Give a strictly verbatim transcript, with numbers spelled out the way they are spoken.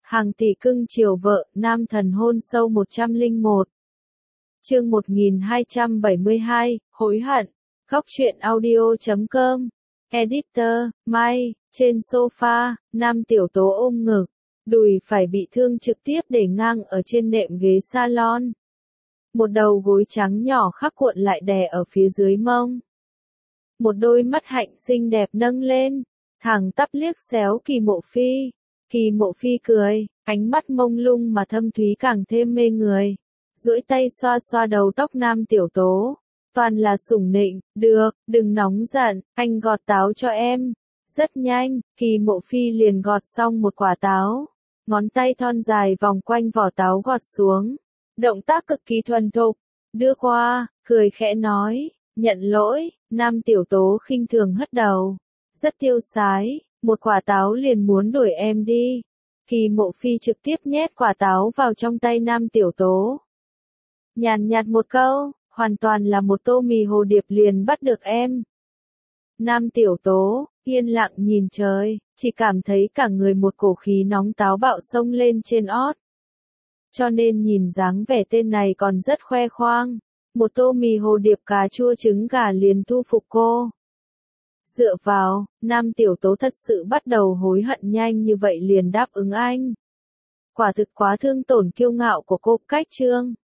Hàng tỷ cưng chiều vợ, nam thần hôn sâu một trăm lẻ một. Chương một nghìn hai trăm bảy mươi hai, hối hận. Góc truyện audio chấm com. Editor, Mai, trên sofa, nam tiểu tố ôm ngực. Đùi phải bị thương trực tiếp để ngang ở trên nệm ghế salon. Một đầu gối trắng nhỏ khắc cuộn lại đè ở phía dưới mông. Một đôi mắt hạnh xinh đẹp nâng lên, thẳng tắp liếc xéo Kỳ Mộ Phi. Kỳ Mộ Phi cười, ánh mắt mông lung mà thâm thúy càng thêm mê người. Duỗi tay xoa xoa đầu tóc nam tiểu tố. Toàn là sủng nịnh, được, đừng nóng giận, anh gọt táo cho em. Rất nhanh, Kỳ Mộ Phi liền gọt xong một quả táo. Ngón tay thon dài vòng quanh vỏ táo gọt xuống. Động tác cực kỳ thuần thục. Đưa qua, cười khẽ nói, nhận lỗi, nam tiểu tố khinh thường hất đầu. Rất tiêu sái, một quả táo liền muốn đuổi em đi. Kỳ Mộ Phi trực tiếp nhét quả táo vào trong tay nam tiểu tố. Nhàn nhạt một câu, hoàn toàn là một tô mì hồ điệp liền bắt được em. Nam tiểu tố, yên lặng nhìn trời, chỉ cảm thấy cả người một cổ khí nóng táo bạo xông lên trên ót. Cho nên nhìn dáng vẻ tên này còn rất khoe khoang. Một tô mì hồ điệp cà chua trứng gà liền thu phục cô. Dựa vào, nam tiểu tố thật sự bắt đầu hối hận nhanh như vậy liền đáp ứng anh. Quả thực quá thương tổn kiêu ngạo của cô. Cách chương